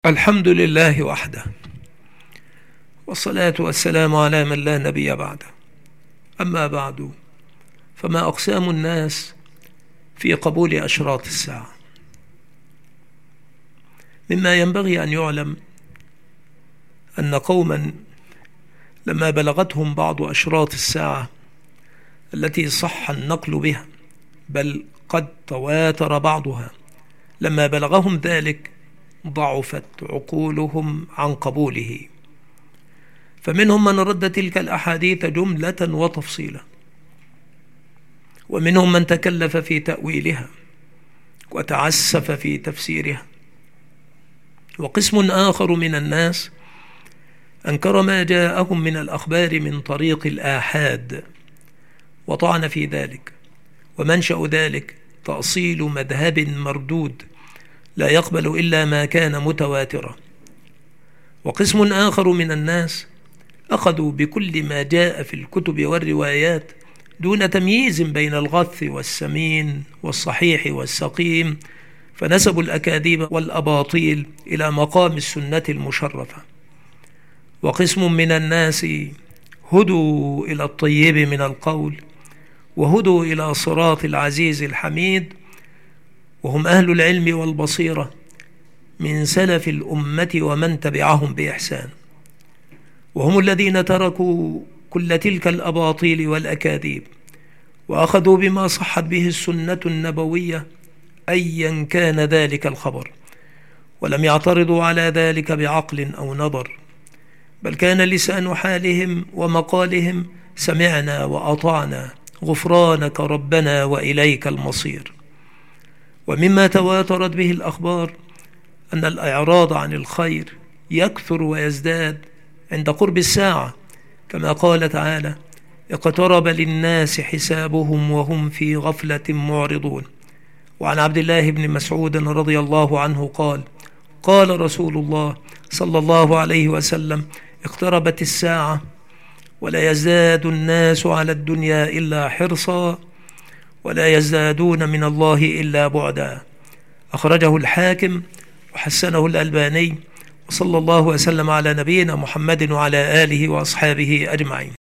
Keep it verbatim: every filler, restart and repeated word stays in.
الحمد لله وحده، والصلاة والسلام على من لا نبي بعده. أما بعد، فما أقسام الناس في قبول أشراط الساعة؟ مما ينبغي أن يعلم أن قوما لما بلغتهم بعض أشراط الساعة التي صح النقل بها، بل قد تواتر بعضها، لما بلغهم ذلك ضعفت عقولهم عن قبوله، فمنهم من رد تلك الأحاديث جملة وتفصيلا، ومنهم من تكلف في تأويلها وتعسف في تفسيرها، وقسم آخر من الناس أنكر ما جاءهم من الأخبار من طريق الآحاد وطعن في ذلك، ومنشأ ذلك تأصيل مذهب مردود لا يقبل إلا ما كان متواترا. وقسم آخر من الناس أخذوا بكل ما جاء في الكتب والروايات دون تمييز بين الغث والسمين والصحيح والسقيم، فنسبوا الأكاذيب والأباطيل إلى مقام السنة المشرفة. وقسم من الناس هدوا إلى الطيب من القول، وهدوا إلى صراط العزيز الحميد، وهم أهل العلم والبصيرة من سلف الأمة ومن تبعهم بإحسان، وهم الذين تركوا كل تلك الأباطيل والأكاذيب وأخذوا بما صحت به السنة النبوية أيا كان ذلك الخبر، ولم يعترضوا على ذلك بعقل أو نظر، بل كان لسان حالهم ومقالهم سمعنا وأطعنا، غفرانك ربنا وإليك المصير. ومما تواترت به الأخبار أن الإعراض عن الخير يكثر ويزداد عند قرب الساعة، كما قال تعالى: اقترب للناس حسابهم وهم في غفلة معرضون. وعن عبد الله بن مسعود رضي الله عنه قال: قال رسول الله صلى الله عليه وسلم: اقتربت الساعة ولا يزداد الناس على الدنيا إلا حرصا ولا يزدادون من الله إلا بعدا. أخرجه الحاكم وحسنه الألباني، وصلى الله وسلم على نبينا محمد وعلى آله وأصحابه أجمعين.